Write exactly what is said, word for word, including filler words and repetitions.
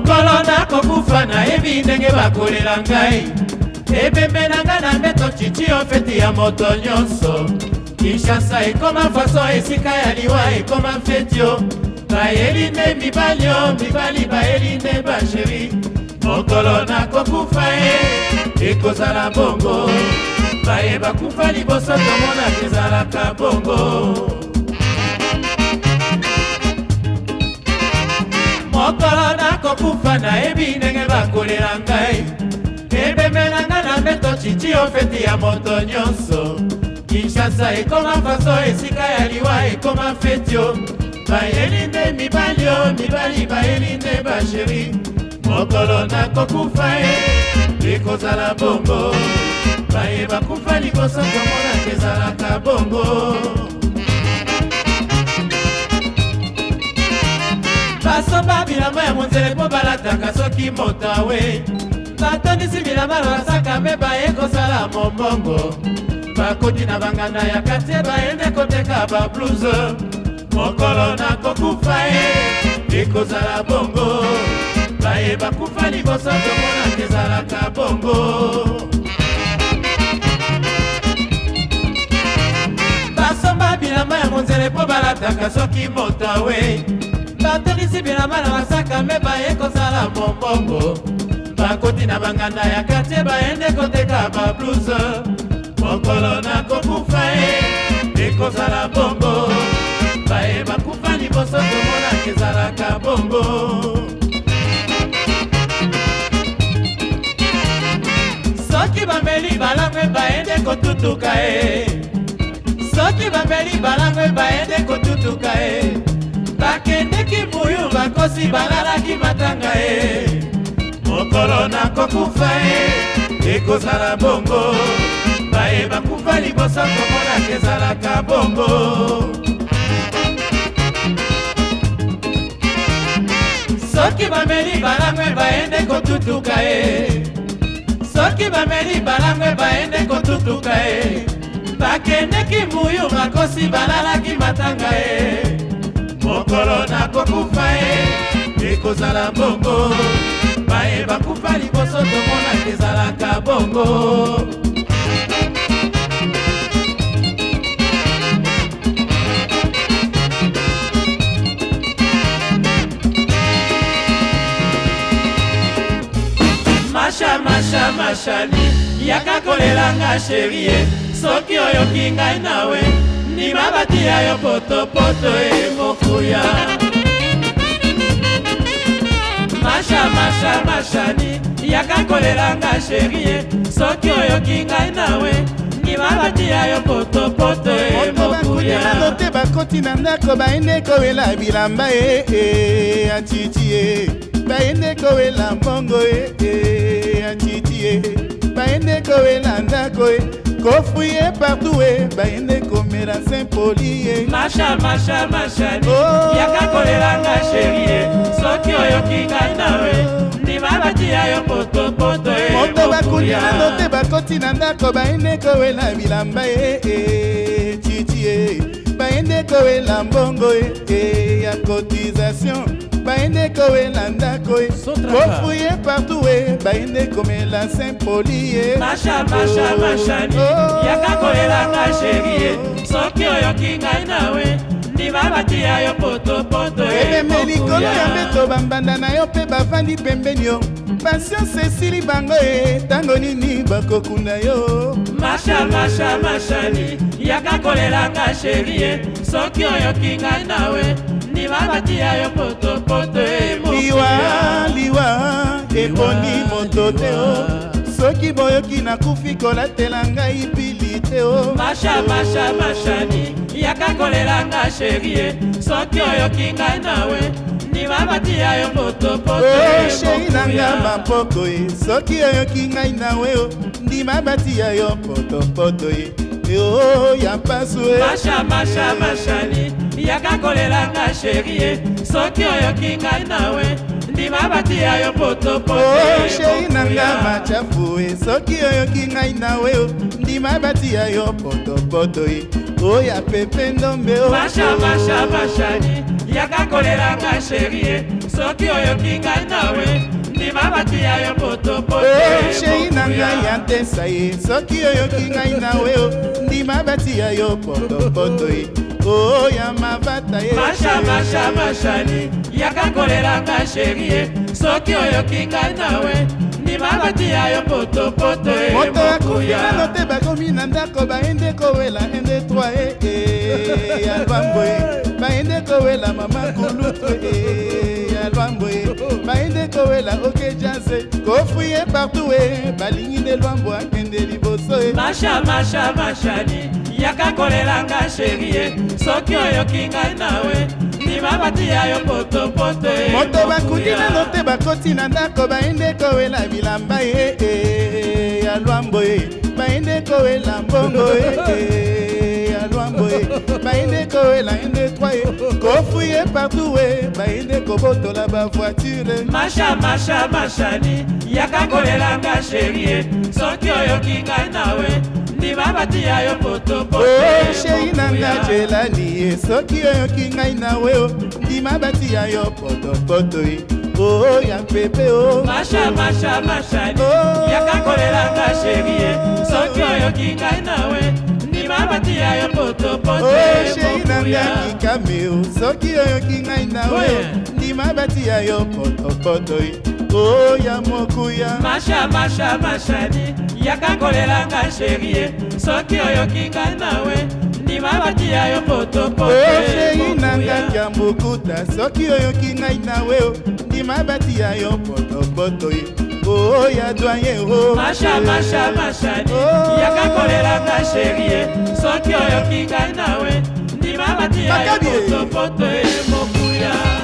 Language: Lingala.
mokolo nakokufa nayebi ndenge bakolela ngai ebembe na ngai na mbeto chichi ofeti ya moto nyonso Kinshasa ekoma faso esika ya liwa ekoma fetio bayeli nde mibali o mibali bayeli nde basheri mokolo nakokufa e ekozala bongo baye bakufa liboso tomona ezalaka bongo mokolo nakokufa nayebi ndenge bakolela ngai ebembe na ngai na mbeto chichi ofeti ya moto nyonso Kinshasa ekoma faso esika ya liwa ekoma fetio bayeli nde mibali o mibali bayeli nde basheri mokolo nakokufa e ekozala bongo baye bakufa liboso tomona ezalaka bongo basomba bilamba ya monzele mpo balataka soki motawe batondisi bilamba na basaka me baye kosala mombongo bakoti na banganda ya kartier bayende koteka bablouse mokolo nakokufa e ekozala bongo baye bakufa liboso tomona ezalaka bongo basomba bilamba ya monzele mpo balataka soki motawe batondisi bilamba na basaka me baye kosala mombongo bakoti na banganda ya kartier bayende koteka bablouse mokolo nakokufa e ekozala bongo baye bakufa liboso tomona ezalaka bongo soki bameli balangwe bayende kotutuka e soki bameli balangwe bayende kotutuka e bakendeki buyu bakosi balalaki matanga e mokolo nakokufa e ekozala bongo baye bakufa liboso tomona ezalaka bongo soki bameli balangwe bayende kotutuka e soki bameli balangwe bayende kotutuka e bakendeki muyu makosi balalaki matanga e mokolo nakokufa e ekozala bongo baye bakufa liboso tomona ezalaka bongo Masha masha mashani yaka kolelanga sherie soki oyoki ngai nawe ni mabati ayo poto poto e mokuya Masha masha mashani yaka kolelanga sherie soki oyoki ngai nawe ni mabati ayo poto poto e mokuya Moto bakoti na ndako baende kowela bilamba e e atiti e baende kowela mbongo e e atiti e baende kowela ndako e kofuye partout e baende komela Saint-Poli e Masha masha mashani yaka kolelanga sherie soki oyoki ngai nawe ni mabati ayo poto poto e moto bakuli na moto bakoti na ndako baende kowela bilamba e e titi e baende kowela mbongo e e ya cotisation baende kowela ndako e kofuye partout e baende komela Saint-Poli e Masha masha mashani yaka kolelanga sherie soki oyoki ngai nawe ni mabati ayo poto poto e ebeme likolo ya mbeto bambanda na yo mpe bavandi pembeni yo patience esili bango e ntango nini bakokunda yo Masha masha mashani yaka kolelanga sherie soki oyoki ngai nawe ni mabati ayo poto poto e liwa liwa eponi moto te o soki boyoki nakufi kolatela ngai pili te o Masha masha mashani yaka kolelanga sherie soki oyoki ngai nawe ni mabati ayo poto poto e sheri nanga mapoko e soki oyoki ngai nawe o ndi mabati ayo poto poto e o ya pasu e Masha masha mashani yaka kolelanga sherie soki oyoki ngai nawe ndi mabati ayo poto poto o sheri nanga machafu e soki oyoki ngai nawe o ndi mabati ayo poto poto e o ya pepe ndombe o Masha masha mashani yaka kolelanga sherie soki oyoki ngai nawe ndima batia yo potopoto sheri na ngai ya ntesa ye soki oyoki ngai nawe ndima batia yo potopoto ye oya mavata ye masha masha mashani yaka kolelanga sherie soki oyoki ngai nawe ndima batia yo potopoto ye moto akufilano te bakomi na ndako baende kowela ende trois e ya lwambo ye baende kowela mama kulutu e ya lwambo ye baende kowela oke jaze kofuye partout e balingi nde lwambo akende liboso e masha masha mashani yaka kolelanga sherie soki oyoki ngai nawe ndima batia yo potopoto e moto bakuti nano te bakoti na ndako baende kowela bilamba ye ya lwambo ye baende kowela mbongo ye ya lwambo ye baende kowela ende trois ye kofuye partout e baende kobotola bavoiture masha masha mashani yaka kolelanga sherie soki oyoki ngai nawe ndima batia yo potopoto sheri na nga jelani ye soki oyoki ngai nawe ndima batia yo potopoto ye oya pepe o masha masha mashani yaka kolelanga sherie soki oyoki ngai nawe ndima batia yo potopoto sheri na nga kikame o soki oyoki ngai nawe ndima batia yo potopoto ye oya mokuya masha masha mashani yaka kolelanga sherie soki oyoki ngai nawe ndima batia yo potopoto sheri na nga kya mokuta soki oyoki ngai nawe ndima batia yo potopoto ye oya doyen o masha masha mashani yaka kolelanga sherie soki oyoki ngai nawe ndima batia yo potopoto ye mokuya